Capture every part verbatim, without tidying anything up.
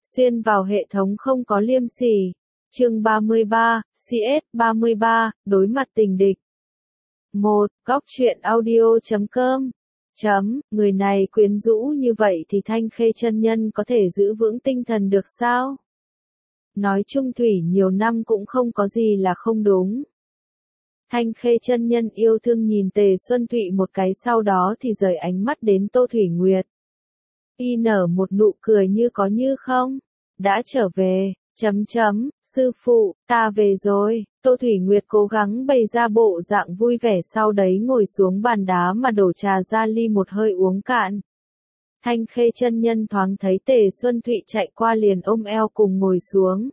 xuyên vào hệ thống không có liêm sỉ. Chương ba mươi ba, xê ét ba mươi ba, đối mặt tình địch. một. Góc truyện audio chấm com. Chấm, người này quyến rũ như vậy thì Thanh Khê chân nhân có thể giữ vững tinh thần được sao? Nói chung thủy nhiều năm cũng không có gì là không đúng. Thanh Khê chân nhân yêu thương nhìn Tề Xuân Thụy một cái, sau đó thì rời ánh mắt đến Tô Thủy Nguyệt. Y nở một nụ cười như có như không. Đã trở về, chấm chấm, sư phụ, ta về rồi. Tô Thủy Nguyệt cố gắng bày ra bộ dạng vui vẻ, sau đấy ngồi xuống bàn đá mà đổ trà ra ly một hơi uống cạn. Thanh Khê chân nhân thoáng thấy Tề Xuân Thụy chạy qua liền ôm eo cùng ngồi xuống.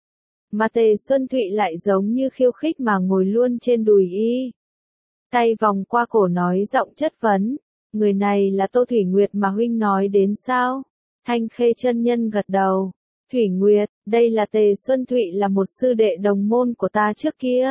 Mà Tề Xuân Thụy lại giống như khiêu khích mà ngồi luôn trên đùi y. Tay vòng qua cổ nói giọng chất vấn, người này là Tô Thủy Nguyệt mà huynh nói đến sao? Thanh Khê chân nhân gật đầu. Thủy Nguyệt, đây là Tề Xuân Thụy, là một sư đệ đồng môn của ta trước kia.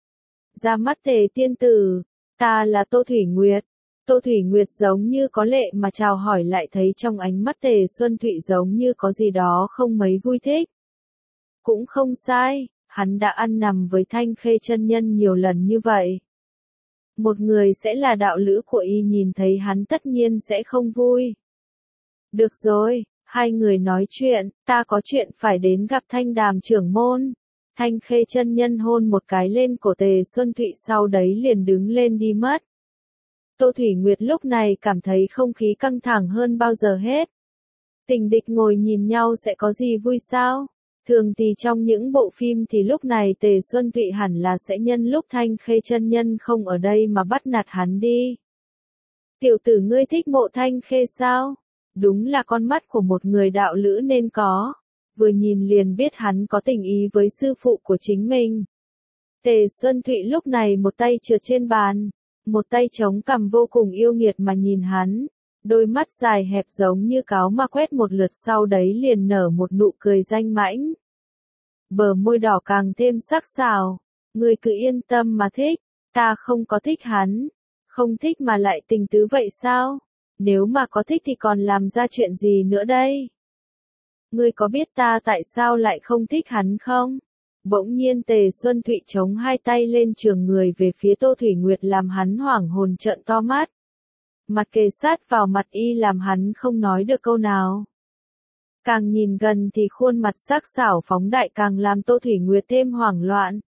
Ra mắt Tề tiên tử, ta là Tô Thủy Nguyệt. Tô Thủy Nguyệt giống như có lệ mà chào hỏi, lại thấy trong ánh mắt Tề Xuân Thụy giống như có gì đó không mấy vui thích. Cũng không sai, hắn đã ăn nằm với Thanh Khê chân nhân nhiều lần như vậy. Một người sẽ là đạo lữ của y nhìn thấy hắn tất nhiên sẽ không vui. Được rồi, hai người nói chuyện, ta có chuyện phải đến gặp Thanh Đàm trưởng môn. Thanh Khê chân nhân hôn một cái lên cổ Tề Xuân Thụy, sau đấy liền đứng lên đi mất. Tô Thủy Nguyệt lúc này cảm thấy không khí căng thẳng hơn bao giờ hết. Tình địch ngồi nhìn nhau sẽ có gì vui sao? Thường thì trong những bộ phim thì lúc này Tề Xuân Thụy hẳn là sẽ nhân lúc Thanh Khê chân nhân không ở đây mà bắt nạt hắn đi. Tiểu tử ngươi thích Mộ Thanh Khê sao? Đúng là con mắt của một người đạo lữ nên có. Vừa nhìn liền biết hắn có tình ý với sư phụ của chính mình. Tề Xuân Thụy lúc này một tay trượt trên bàn, một tay chống cằm vô cùng yêu nghiệt mà nhìn hắn. Đôi mắt dài hẹp giống như cáo mà quét một lượt, sau đấy liền nở một nụ cười danh mãnh. Bờ môi đỏ càng thêm sắc sảo. Ngươi cứ yên tâm mà thích, ta không có thích hắn. Không thích mà lại tình tứ vậy sao? Nếu mà có thích thì còn làm ra chuyện gì nữa đây? Ngươi có biết ta tại sao lại không thích hắn không? Bỗng nhiên Tề Xuân Thụy chống hai tay lên trường người về phía Tô Thủy Nguyệt, làm hắn hoảng hồn trợn to mắt. Mặt kề sát vào mặt y làm hắn không nói được câu nào. Càng nhìn gần thì khuôn mặt sắc sảo phóng đại càng làm Tô Thủy Nguyệt thêm hoảng loạn.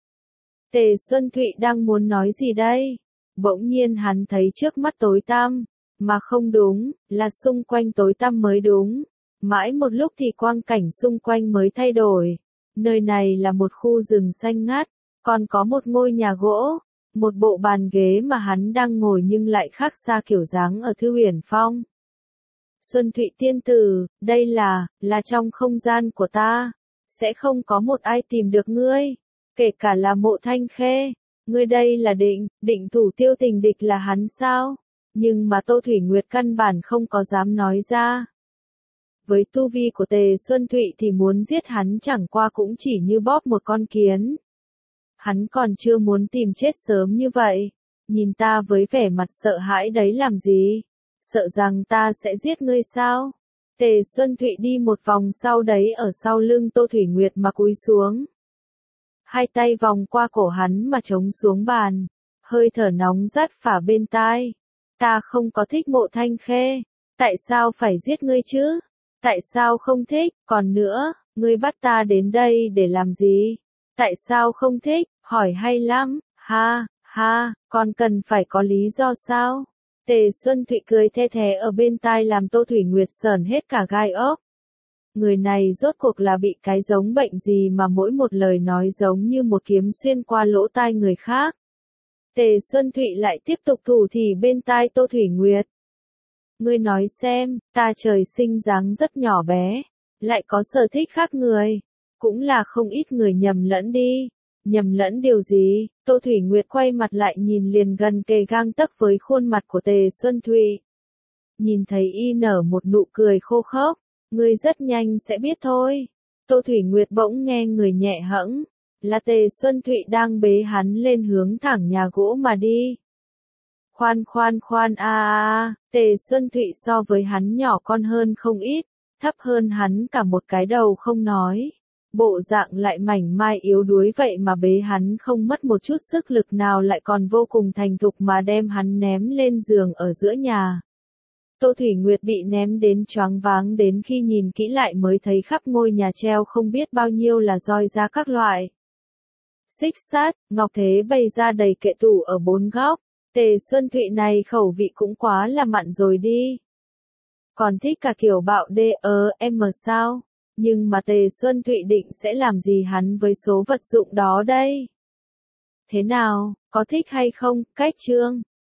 Tề Xuân Thụy đang muốn nói gì đây? Bỗng nhiên hắn thấy trước mắt tối tăm, mà không đúng, là xung quanh tối tăm mới đúng. Mãi một lúc thì quang cảnh xung quanh mới thay đổi. Nơi này là một khu rừng xanh ngát, còn có một ngôi nhà gỗ. Một bộ bàn ghế mà hắn đang ngồi nhưng lại khác xa kiểu dáng ở Thư Huyền Phong. Xuân Thụy tiên tử, đây là, là trong không gian của ta. Sẽ không có một ai tìm được ngươi. Kể cả là Mộ Thanh Khê. Ngươi đây là định, định thủ tiêu tình địch là hắn sao? Nhưng mà Tô Thủy Nguyệt căn bản không có dám nói ra. Với tu vi của Tề Xuân Thụy thì muốn giết hắn chẳng qua cũng chỉ như bóp một con kiến. Hắn còn chưa muốn tìm chết sớm như vậy. Nhìn ta với vẻ mặt sợ hãi đấy làm gì? Sợ rằng ta sẽ giết ngươi sao? Tề Xuân Thụy đi một vòng, sau đấy ở sau lưng Tô Thủy Nguyệt mà cúi xuống. Hai tay vòng qua cổ hắn mà chống xuống bàn. Hơi thở nóng rát phả bên tai. Ta không có thích Mộ Thanh Khê. Tại sao phải giết ngươi chứ? Tại sao không thích? Còn nữa, ngươi bắt ta đến đây để làm gì? Tại sao không thích? Hỏi hay lắm. Ha, ha, còn cần phải có lý do sao? Tề Xuân Thụy cười the thé ở bên tai làm Tô Thủy Nguyệt sởn hết cả gai ốc. Người này rốt cuộc là bị cái giống bệnh gì mà mỗi một lời nói giống như một kiếm xuyên qua lỗ tai người khác. Tề Xuân Thụy lại tiếp tục thủ thỉ bên tai Tô Thủy Nguyệt. Ngươi nói xem, ta trời sinh dáng rất nhỏ bé, lại có sở thích khác người. Cũng là không ít người nhầm lẫn đi. Nhầm lẫn điều gì? Tô Thủy Nguyệt quay mặt lại nhìn liền gần kề gang tấc với khuôn mặt của Tề Xuân Thụy. Nhìn thấy y nở một nụ cười khô khốc. Ngươi rất nhanh sẽ biết thôi. Tô Thủy Nguyệt bỗng nghe người nhẹ hẫng. Là Tề Xuân Thụy đang bế hắn lên hướng thẳng nhà gỗ mà đi. Khoan khoan khoan a a a, Tề Xuân Thụy so với hắn nhỏ con hơn không ít. thấp hơn hắn cả một cái đầu không nói. Bộ dạng lại mảnh mai yếu đuối vậy mà bế hắn không mất một chút sức lực nào lại còn vô cùng thành thục mà đem hắn ném lên giường ở giữa nhà. Tô Thủy Nguyệt bị ném đến choáng váng đến khi nhìn kỹ lại mới thấy khắp ngôi nhà treo không biết bao nhiêu là roi da các loại. Xích sắt, ngọc thế bày ra đầy kệ tủ ở bốn góc. Tề Xuân Thụy này khẩu vị cũng quá là mặn rồi đi. Còn thích cả kiểu bạo đê ớ em sao? Nhưng mà Tề Xuân Thụy định sẽ làm gì hắn với số vật dụng đó đây? Thế nào, có thích hay không? Cách chương